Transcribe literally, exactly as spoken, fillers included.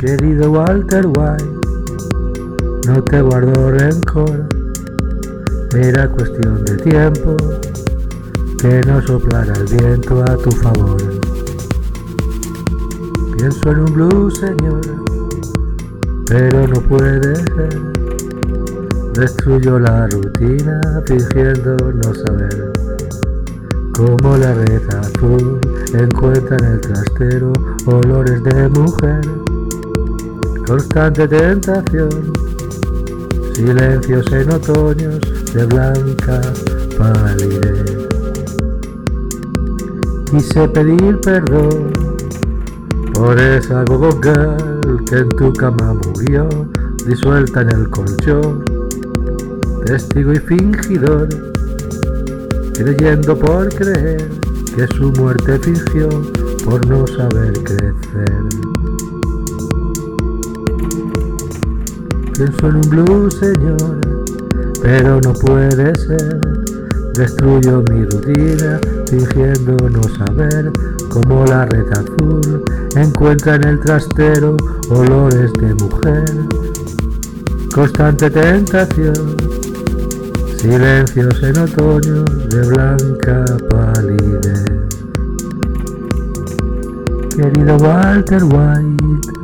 Querido Walter White, no te guardo rencor, era cuestión de tiempo que no soplara el viento a tu favor. Pienso en un blues, señor, pero no puede ser. Destruyo la rutina fingiendo no saber cómo la red azul encuentra en el trastero olores de mujer. Constante tentación, silencios en otoños de blanca palidez. Quise pedir perdón por esa gogo girl que en tu cama murió, disuelta en el colchón, testigo y fingidor, creyendo por creer que su muerte fingió por no saber crecer. Pienso en un blues, señor, pero no puede ser. Destruyo mi rutina fingiendo no saber cómo la red azul encuentra en el trastero olores de mujer. Constante tentación, silencios en otoño de blanca palidez. Querido Walter White,